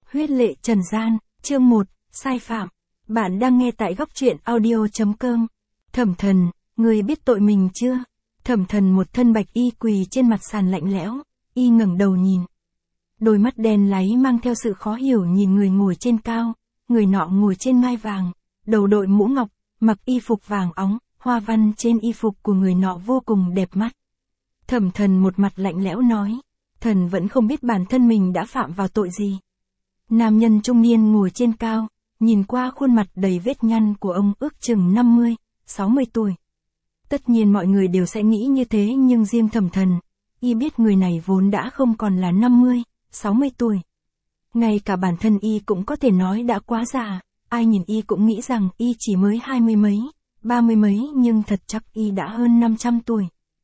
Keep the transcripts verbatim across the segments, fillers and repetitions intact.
Huyết lệ trần gian, chương một, sai phạm. Bạn đang nghe tại góc truyện audio chấm com. Thẩm Thần, người biết tội mình chưa? Thẩm Thần một thân bạch y quỳ trên mặt sàn lạnh lẽo, y ngẩng đầu nhìn. Đôi mắt đen láy mang theo sự khó hiểu nhìn người ngồi trên cao, người nọ ngồi trên ngai vàng, đầu đội mũ ngọc, mặc y phục vàng óng, hoa văn trên y phục của người nọ vô cùng đẹp mắt. Thẩm Thần một mặt lạnh lẽo nói, thần vẫn không biết bản thân mình đã phạm vào tội gì. Nam nhân trung niên ngồi trên cao, nhìn qua khuôn mặt đầy vết nhăn của ông ước chừng năm mươi, sáu mươi tuổi. Tất nhiên mọi người đều sẽ nghĩ như thế nhưng riêng Thẩm Thần, y biết người này vốn đã không còn là năm mươi, sáu mươi tuổi. Ngay cả bản thân y cũng có thể nói đã quá già, ai nhìn y cũng nghĩ rằng y chỉ mới hai mươi mấy, ba mươi mấy nhưng thật chắc y đã hơn năm trăm tuổi.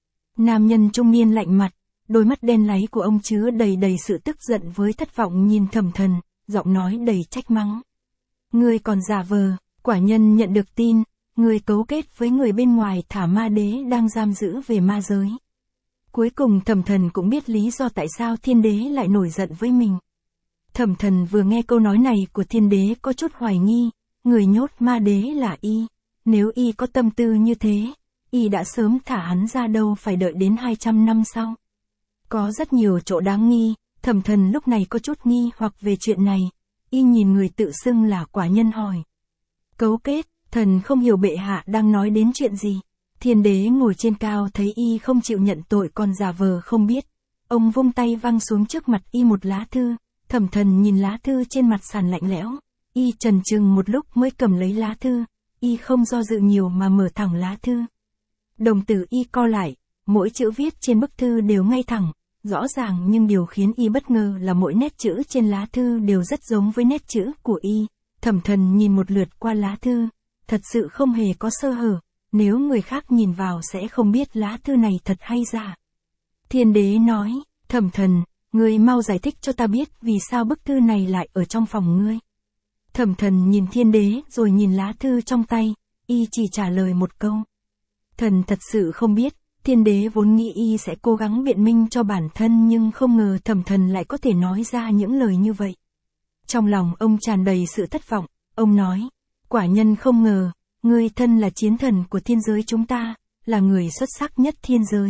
Nam nhân trung niên lạnh mặt, đôi mắt đen láy của ông chứa đầy đầy sự tức giận với thất vọng nhìn Thẩm Thần, giọng nói đầy trách mắng. Ngươi còn giả vờ, quả nhân nhận được tin, ngươi cấu kết với người bên ngoài thả ma đế đang giam giữ về ma giới. Cuối cùng Thẩm Thần cũng biết lý do tại sao thiên đế lại nổi giận với mình. Thẩm Thần vừa nghe câu nói này của thiên đế có chút hoài nghi, người nhốt ma đế là y, nếu y có tâm tư như thế, y đã sớm thả hắn ra đâu phải đợi đến hai trăm năm sau. Có rất nhiều chỗ đáng nghi, Thẩm Thần lúc này có chút nghi hoặc về chuyện này, y nhìn người tự xưng là quả nhân hỏi. Cấu kết, thần không hiểu bệ hạ đang nói đến chuyện gì. Thiên đế ngồi trên cao thấy y không chịu nhận tội còn giả vờ không biết. Ông vung tay văng xuống trước mặt y một lá thư, Thẩm Thần nhìn lá thư trên mặt sàn lạnh lẽo, y chần chừng một lúc mới cầm lấy lá thư, y không do dự nhiều mà mở thẳng lá thư. Đồng tử y co lại, mỗi chữ viết trên bức thư đều ngay thẳng, rõ ràng nhưng điều khiến y bất ngờ là mỗi nét chữ trên lá thư đều rất giống với nét chữ của y. Thẩm Thần nhìn một lượt qua lá thư, thật sự không hề có sơ hở, nếu người khác nhìn vào sẽ không biết lá thư này thật hay giả. Thiên đế nói, Thẩm Thần, ngươi mau giải thích cho ta biết vì sao bức thư này lại ở trong phòng ngươi. Thẩm Thần nhìn thiên đế rồi nhìn lá thư trong tay, y chỉ trả lời một câu. Thần thật sự không biết. Thiên đế vốn nghĩ y sẽ cố gắng biện minh cho bản thân nhưng không ngờ Thẩm Thần lại có thể nói ra những lời như vậy. Trong lòng ông tràn đầy sự thất vọng, ông nói, quả nhân không ngờ, ngươi thân là chiến thần của thiên giới chúng ta, là người xuất sắc nhất thiên giới.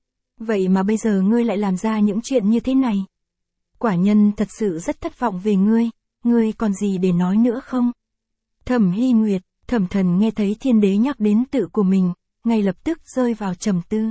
Vậy mà bây giờ ngươi lại làm ra những chuyện như thế này. Quả nhân thật sự rất thất vọng về ngươi, ngươi còn gì để nói nữa không? Thẩm Hy Nguyệt, Thẩm Thần nghe thấy thiên đế nhắc đến tự của mình, ngay lập tức rơi vào trầm tư.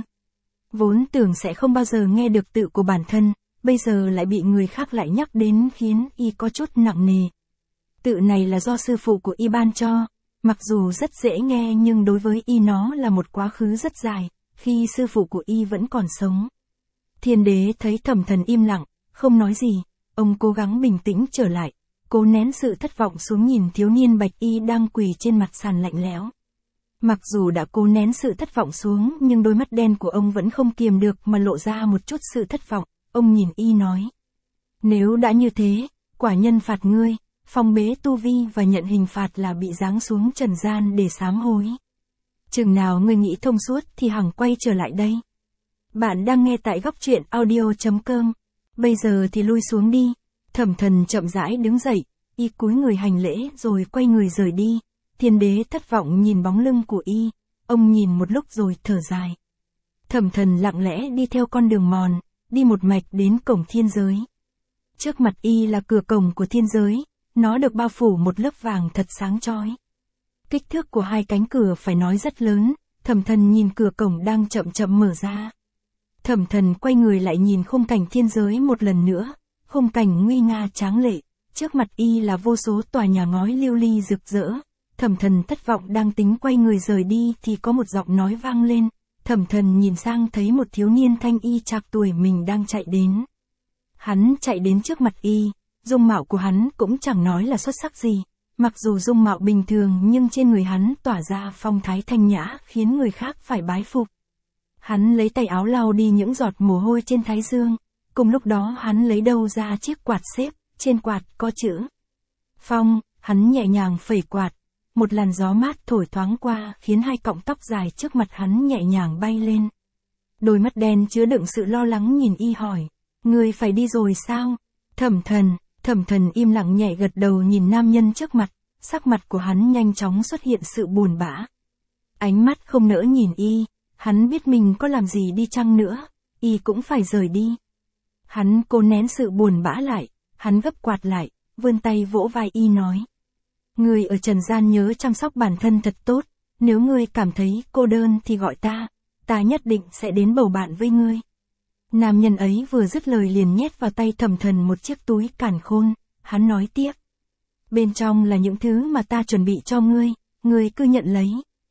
Vốn tưởng sẽ không bao giờ nghe được tự của bản thân, bây giờ lại bị người khác lại nhắc đến khiến y có chút nặng nề. Tự này là do sư phụ của y ban cho, mặc dù rất dễ nghe nhưng đối với y nó là một quá khứ rất dài, khi sư phụ của y vẫn còn sống. Thiên đế thấy Thẩm Thần im lặng, không nói gì, ông cố gắng bình tĩnh trở lại, cố nén sự thất vọng xuống nhìn thiếu niên bạch y đang quỳ trên mặt sàn lạnh lẽo. Mặc dù đã cố nén sự thất vọng xuống nhưng đôi mắt đen của ông vẫn không kiềm được mà lộ ra một chút sự thất vọng, ông nhìn y nói. Nếu đã như thế, quả nhân phạt ngươi, phong bế tu vi và nhận hình phạt là bị giáng xuống trần gian để sám hối. Chừng nào ngươi nghĩ thông suốt thì hằng quay trở lại đây. Bạn đang nghe tại góc truyện audio chấm com. Bây giờ thì lui xuống đi. Thẩm Thần chậm rãi đứng dậy, y cúi người hành lễ rồi quay người rời đi. Thiên đế thất vọng nhìn bóng lưng của y, ông nhìn một lúc rồi thở dài. Thẩm Thần lặng lẽ đi theo con đường mòn, đi một mạch đến cổng thiên giới. Trước mặt y là cửa cổng của thiên giới, nó được bao phủ một lớp vàng thật sáng chói. Kích thước của hai cánh cửa phải nói rất lớn, Thẩm Thần nhìn cửa cổng đang chậm chậm mở ra. Thẩm Thần quay người lại nhìn khung cảnh thiên giới một lần nữa, khung cảnh nguy nga tráng lệ, trước mặt y là vô số tòa nhà ngói lưu ly rực rỡ. Thẩm Thần thất vọng đang tính quay người rời đi thì có một giọng nói vang lên. Thẩm Thần nhìn sang thấy một thiếu niên thanh y trạc tuổi mình đang chạy đến. Hắn chạy đến trước mặt y, dung mạo của hắn cũng chẳng nói là xuất sắc gì, mặc dù dung mạo bình thường nhưng trên người hắn tỏa ra phong thái thanh nhã khiến người khác phải bái phục. Hắn lấy tay áo lau đi những giọt mồ hôi trên thái dương, cùng lúc đó hắn lấy đâu ra chiếc quạt xếp, trên quạt có chữ Phong, hắn nhẹ nhàng phẩy quạt. Một làn gió mát thổi thoáng qua khiến hai cọng tóc dài trước mặt hắn nhẹ nhàng bay lên. Đôi mắt đen chứa đựng sự lo lắng nhìn y hỏi, ngươi phải đi rồi sao? Thẩm Thần, Thẩm Thần im lặng nhẹ gật đầu nhìn nam nhân trước mặt, sắc mặt của hắn nhanh chóng xuất hiện sự buồn bã. Ánh mắt không nỡ nhìn y, hắn biết mình có làm gì đi chăng nữa, y cũng phải rời đi. Hắn cố nén sự buồn bã lại, hắn gấp quạt lại, vươn tay vỗ vai y nói. Ngươi ở trần gian nhớ chăm sóc bản thân thật tốt, nếu ngươi cảm thấy cô đơn thì gọi ta, ta nhất định sẽ đến bầu bạn với ngươi. Nam nhân ấy vừa dứt lời liền nhét vào tay Thẩm Thần một chiếc túi càn khôn, hắn nói tiếp. Bên trong là những thứ mà ta chuẩn bị cho ngươi, ngươi cứ nhận lấy.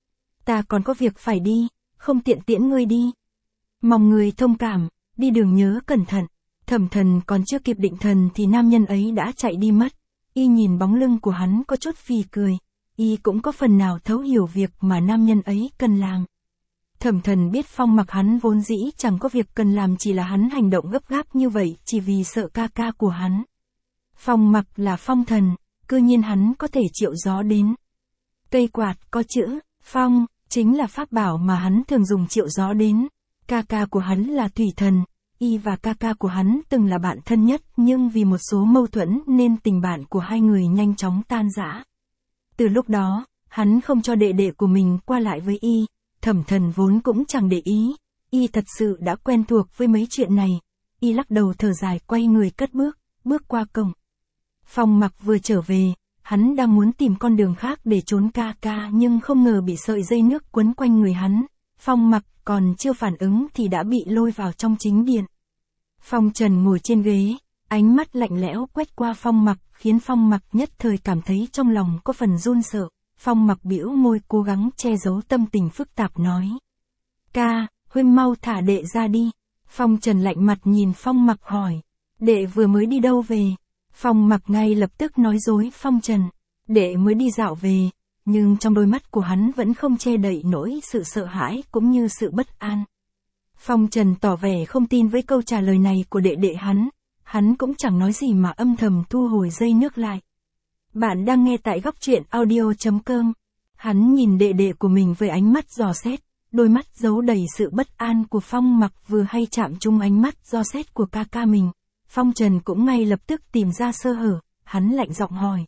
Ta còn có việc phải đi, không tiện tiễn ngươi đi. Mong ngươi thông cảm, đi đường nhớ cẩn thận. Thẩm Thần còn chưa kịp định thần thì nam nhân ấy đã chạy đi mất. Y nhìn bóng lưng của hắn có chút phì cười, y cũng có phần nào thấu hiểu việc mà nam nhân ấy cần làm. Thẩm Thần biết Phong Mặc hắn vốn dĩ chẳng có việc cần làm, chỉ là hắn hành động gấp gáp như vậy chỉ vì sợ ca ca của hắn. Phong Mặc là phong thần, cư nhiên hắn có thể triệu gió đến. Cây quạt có chữ phong, chính là pháp bảo mà hắn thường dùng triệu gió đến. Ca ca của hắn là thủy thần, y và ca ca của hắn từng là bạn thân nhất, nhưng vì một số mâu thuẫn nên tình bạn của hai người nhanh chóng tan rã. Từ lúc đó, hắn không cho đệ đệ của mình qua lại với y. Thẩm Thần vốn cũng chẳng để ý, y thật sự đã quen thuộc với mấy chuyện này. Y lắc đầu thở dài quay người cất bước, bước qua cổng. Phong Mặc vừa trở về, hắn đang muốn tìm con đường khác để trốn ca ca nhưng không ngờ bị sợi dây nước quấn quanh người hắn. Phong Mặc còn chưa phản ứng thì đã bị lôi vào trong chính điện. Phong Trần ngồi trên ghế, ánh mắt lạnh lẽo quét qua Phong Mặc khiến Phong Mặc nhất thời cảm thấy trong lòng có phần run sợ. Phong Mặc bĩu môi cố gắng che giấu tâm tình phức tạp nói. Ca, huynh mau thả đệ ra đi. Phong Trần lạnh mặt nhìn Phong Mặc hỏi. Đệ vừa mới đi đâu về? Phong Mặc ngay lập tức nói dối Phong Trần. Đệ mới đi dạo về, nhưng trong đôi mắt của hắn vẫn không che đậy nổi sự sợ hãi cũng như sự bất an. Phong Trần tỏ vẻ không tin với câu trả lời này của đệ đệ hắn. Hắn cũng chẳng nói gì mà âm thầm thu hồi dây nước lại. Bạn đang nghe tại góc truyện audio chấm com. Hắn nhìn đệ đệ của mình với ánh mắt dò xét, đôi mắt giấu đầy sự bất an của Phong Mặc vừa hay chạm trúng ánh mắt dò xét của ca ca mình. Phong Trần cũng ngay lập tức tìm ra sơ hở, hắn lạnh giọng hỏi.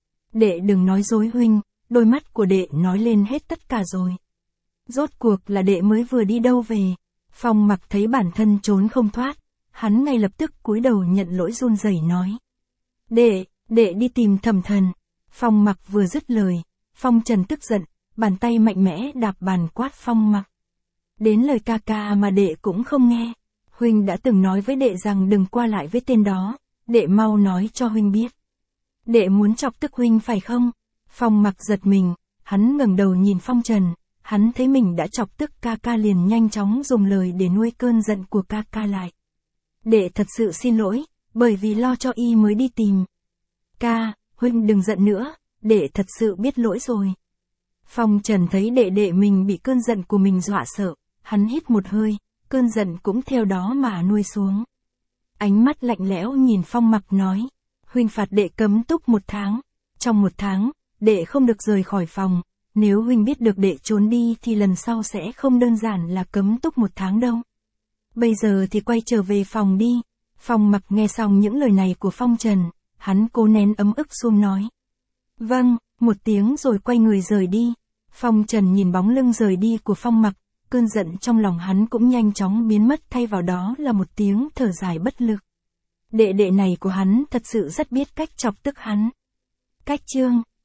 Đệ đừng nói dối huynh, đôi mắt của đệ nói lên hết tất cả rồi. Rốt cuộc là đệ mới vừa đi đâu về? Phong Mặc thấy bản thân trốn không thoát, hắn ngay lập tức cúi đầu nhận lỗi run rẩy nói. Đệ, đệ đi tìm Thẩm Thần. Phong Mặc vừa dứt lời, Phong Trần tức giận, bàn tay mạnh mẽ đạp bàn quát Phong Mặc. Đến lời ca ca mà đệ cũng không nghe. Huynh đã từng nói với đệ rằng đừng qua lại với tên đó, đệ mau nói cho huynh biết. Đệ muốn chọc tức huynh phải không? Phong Mặc giật mình, hắn ngẩng đầu nhìn Phong Trần, hắn thấy mình đã chọc tức ca ca liền nhanh chóng dùng lời để nuôi cơn giận của ca ca lại. Đệ thật sự xin lỗi, bởi vì lo cho y mới đi tìm. Ca, huynh đừng giận nữa, đệ thật sự biết lỗi rồi. Phong Trần thấy đệ đệ mình bị cơn giận của mình dọa sợ, hắn hít một hơi, cơn giận cũng theo đó mà nuôi xuống. Ánh mắt lạnh lẽo nhìn Phong Mặc nói, huynh phạt đệ cấm túc một tháng, trong một tháng, đệ không được rời khỏi phòng, nếu huynh biết được đệ trốn đi thì lần sau sẽ không đơn giản là cấm túc một tháng đâu. Bây giờ thì quay trở về phòng đi. Phong Mặc nghe xong những lời này của Phong Trần, hắn cố nén ấm ức xuống nói. Vâng, một tiếng rồi quay người rời đi. Phong Trần nhìn bóng lưng rời đi của Phong Mặc, cơn giận trong lòng hắn cũng nhanh chóng biến mất, thay vào đó là một tiếng thở dài bất lực. Đệ đệ này của hắn thật sự rất biết cách chọc tức hắn. Cách chương